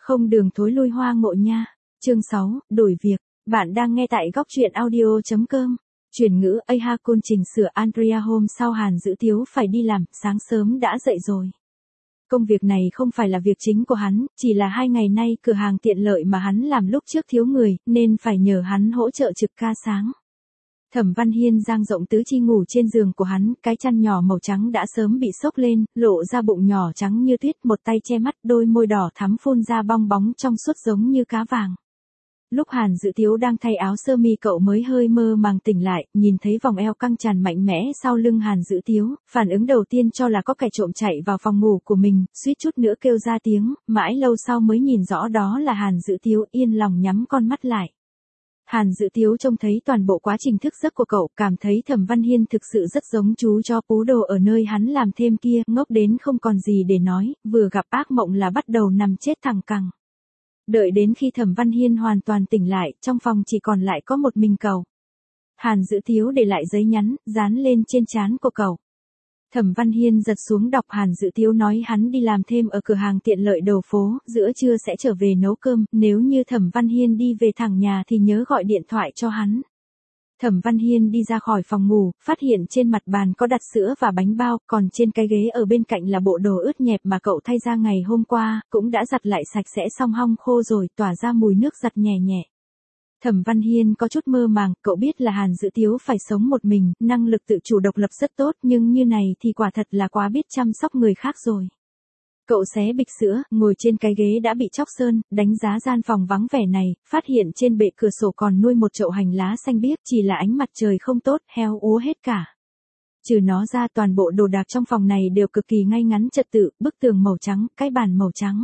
Không đường thối lui hoa ngộ nha. Chương 6, đổi việc. Bạn đang nghe tại góc truyện audio.com. Chuyển ngữ Aha Côn chỉnh sửa Andrea hôm sau Hàn Dữ Tiếu phải đi làm, sáng sớm đã dậy rồi. Công việc này không phải là việc chính của hắn, chỉ là 2 ngày nay cửa hàng tiện lợi mà hắn làm lúc trước thiếu người, nên phải nhờ hắn hỗ trợ trực ca sáng. Thẩm Văn Hiên dang rộng tứ chi ngủ trên giường của hắn, cái chăn nhỏ màu trắng đã sớm bị xốc lên, lộ ra bụng nhỏ trắng như tuyết, một tay che mắt, đôi môi đỏ thắm phun ra bong bóng trong suốt giống như cá vàng. Lúc Hàn Dữ Tiếu đang thay áo sơ mi cậu mới hơi mơ màng tỉnh lại, nhìn thấy vòng eo căng tràn mạnh mẽ sau lưng Hàn Dữ Tiếu, phản ứng đầu tiên cho là có kẻ trộm chạy vào phòng ngủ của mình, suýt chút nữa kêu ra tiếng, mãi lâu sau mới nhìn rõ đó là Hàn Dữ Tiếu, yên lòng nhắm con mắt lại. Hàn Dữ Tiếu trông thấy toàn bộ quá trình thức giấc của cậu, cảm thấy Thẩm Văn Hiên thực sự rất giống chú chó pú đồ ở nơi hắn làm thêm kia, ngốc đến không còn gì để nói, vừa gặp ác mộng là bắt đầu nằm chết thẳng cẳng. Đợi đến khi Thẩm Văn Hiên hoàn toàn tỉnh lại, trong phòng chỉ còn lại có một mình cậu. Hàn Dữ Tiếu để lại giấy nhắn, dán lên trên trán của cậu. Thẩm Văn Hiên giật xuống đọc Hàn Dữ Tiếu nói hắn đi làm thêm ở cửa hàng tiện lợi đầu phố, giữa trưa sẽ trở về nấu cơm, nếu như Thẩm Văn Hiên đi về thẳng nhà thì nhớ gọi điện thoại cho hắn. Thẩm Văn Hiên đi ra khỏi phòng ngủ, phát hiện trên mặt bàn có đặt sữa và bánh bao, còn trên cái ghế ở bên cạnh là bộ đồ ướt nhẹp mà cậu thay ra ngày hôm qua, cũng đã giặt lại sạch sẽ xong hong khô rồi, tỏa ra mùi nước giặt nhẹ nhẹ. Thẩm Văn Hiên có chút mơ màng, cậu biết là Hàn Dữ Tiếu phải sống một mình, năng lực tự chủ độc lập rất tốt, nhưng như này thì quả thật là quá biết chăm sóc người khác rồi. Cậu xé bịch sữa, ngồi trên cái ghế đã bị chóc sơn, đánh giá gian phòng vắng vẻ này, phát hiện trên bệ cửa sổ còn nuôi một chậu hành lá xanh biếc, chỉ là ánh mặt trời không tốt, heo úa hết cả. Trừ nó ra toàn bộ đồ đạc trong phòng này đều cực kỳ ngay ngắn trật tự, bức tường màu trắng, cái bàn màu trắng.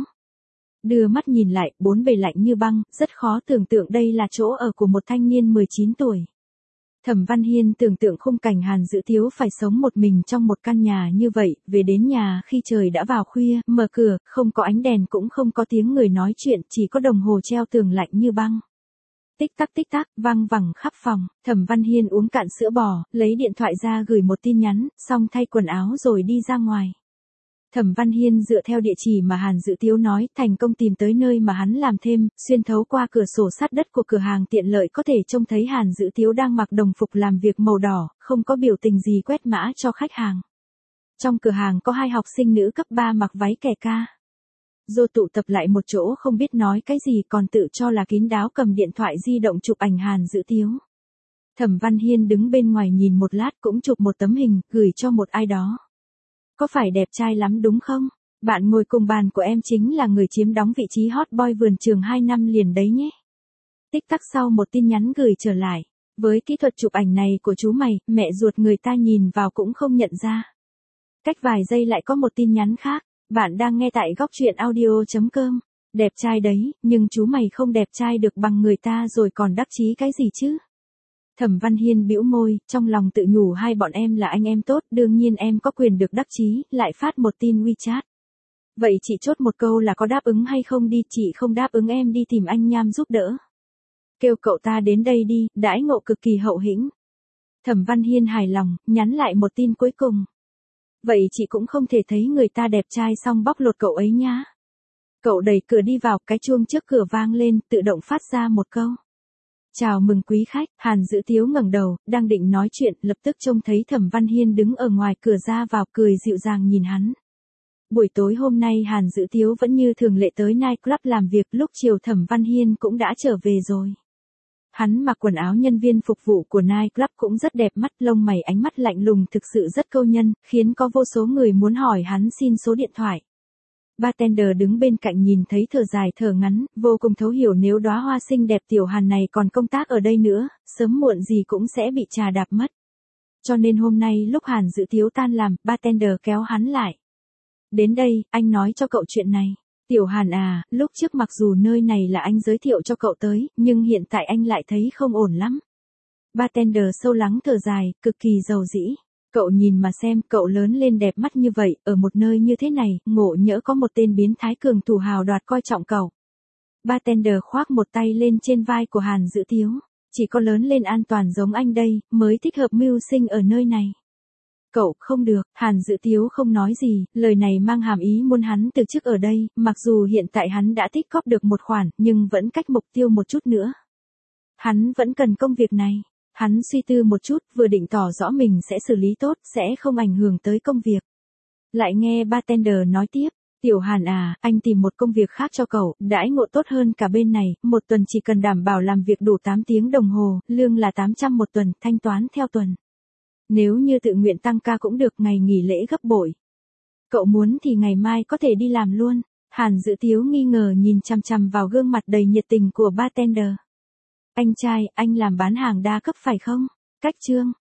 Đưa mắt nhìn lại, bốn bề lạnh như băng, rất khó tưởng tượng đây là chỗ ở của một thanh niên 19 tuổi. Thẩm Văn Hiên tưởng tượng khung cảnh Hàn Dữ Tiếu phải sống một mình trong một căn nhà như vậy, về đến nhà khi trời đã vào khuya, mở cửa, không có ánh đèn cũng không có tiếng người nói chuyện, chỉ có đồng hồ treo tường lạnh như băng. Tích tắc, vang vẳng khắp phòng, Thẩm Văn Hiên uống cạn sữa bò, lấy điện thoại ra gửi một tin nhắn, xong thay quần áo rồi đi ra ngoài. Thẩm Văn Hiên dựa theo địa chỉ mà Hàn Dữ Tiếu nói, thành công tìm tới nơi mà hắn làm thêm, xuyên thấu qua cửa sổ sát đất của cửa hàng tiện lợi có thể trông thấy Hàn Dữ Tiếu đang mặc đồng phục làm việc màu đỏ, không có biểu tình gì quét mã cho khách hàng. Trong cửa hàng có 2 học sinh nữ cấp 3 mặc váy kẻ ca. Dô tụ tập lại một chỗ không biết nói cái gì còn tự cho là kín đáo cầm điện thoại di động chụp ảnh Hàn Dữ Tiếu. Thẩm Văn Hiên đứng bên ngoài nhìn một lát cũng chụp một tấm hình, gửi cho một ai đó. Có phải đẹp trai lắm đúng không? Bạn ngồi cùng bàn của em chính là người chiếm đóng vị trí hot boy vườn trường 2 năm liền đấy nhé. Tích tắc sau một tin nhắn gửi trở lại. Với kỹ thuật chụp ảnh này của chú mày, mẹ ruột người ta nhìn vào cũng không nhận ra. Cách vài giây lại có một tin nhắn khác. Bạn đang nghe tại góc truyện audio.com. Đẹp trai đấy, nhưng chú mày không đẹp trai được bằng người ta rồi còn đắc chí cái gì chứ? Thẩm Văn Hiên bĩu môi, trong lòng tự nhủ hai bọn em là anh em tốt, đương nhiên em có quyền được đắc chí, lại phát một tin WeChat. Vậy chị chốt một câu là có đáp ứng hay không đi, chị không đáp ứng em đi tìm anh Nham giúp đỡ. Kêu cậu ta đến đây đi, đãi ngộ cực kỳ hậu hĩnh. Thẩm Văn Hiên hài lòng, nhắn lại một tin cuối cùng. Vậy chị cũng không thể thấy người ta đẹp trai xong bóc lột cậu ấy nhá. Cậu đẩy cửa đi vào, cái chuông trước cửa vang lên, tự động phát ra một câu. Chào mừng quý khách, Hàn Dữ Tiếu ngẩng đầu, đang định nói chuyện, lập tức trông thấy Thẩm Văn Hiên đứng ở ngoài cửa ra vào cười dịu dàng nhìn hắn. Buổi tối hôm nay Hàn Dữ Tiếu vẫn như thường lệ tới nightclub làm việc, lúc chiều Thẩm Văn Hiên cũng đã trở về rồi. Hắn mặc quần áo nhân viên phục vụ của nightclub cũng rất đẹp mắt, lông mày ánh mắt lạnh lùng thực sự rất câu nhân, khiến có vô số người muốn hỏi hắn xin số điện thoại. Bartender đứng bên cạnh nhìn thấy thở dài thở ngắn, vô cùng thấu hiểu nếu đóa hoa xinh đẹp tiểu Hàn này còn công tác ở đây nữa, sớm muộn gì cũng sẽ bị trà đạp mất. Cho nên hôm nay lúc Hàn Dữ Tiếu tan làm, bartender kéo hắn lại. Đến đây, anh nói cho cậu chuyện này. Tiểu Hàn à, lúc trước mặc dù nơi này là anh giới thiệu cho cậu tới, nhưng hiện tại anh lại thấy không ổn lắm. Bartender sâu lắng thở dài, cực kỳ giàu dĩ. Cậu nhìn mà xem, cậu lớn lên đẹp mắt như vậy, ở một nơi như thế này, ngộ nhỡ có một tên biến thái cường thủ hào đoạt coi trọng cậu. Bartender khoác một tay lên trên vai của Hàn Dữ Tiếu. Chỉ có lớn lên an toàn giống anh đây, mới thích hợp mưu sinh ở nơi này. Cậu không được, Hàn Dữ Tiếu không nói gì, lời này mang hàm ý muốn hắn từ chức ở đây, mặc dù hiện tại hắn đã tích góp được một khoản, nhưng vẫn cách mục tiêu một chút nữa. Hắn vẫn cần công việc này. Hắn suy tư một chút, vừa định tỏ rõ mình sẽ xử lý tốt, sẽ không ảnh hưởng tới công việc. Lại nghe bartender nói tiếp, Tiểu Hàn à, anh tìm một công việc khác cho cậu, đãi ngộ tốt hơn cả bên này, một tuần chỉ cần đảm bảo làm việc đủ 8 tiếng đồng hồ, lương là 800 một tuần, thanh toán theo tuần. Nếu như tự nguyện tăng ca cũng được, ngày nghỉ lễ gấp bội. Cậu muốn thì ngày mai có thể đi làm luôn. Hàn Dữ Tiếu nghi ngờ nhìn chằm chằm vào gương mặt đầy nhiệt tình của bartender. Anh trai, anh làm bán hàng đa cấp phải không? Cách Trương.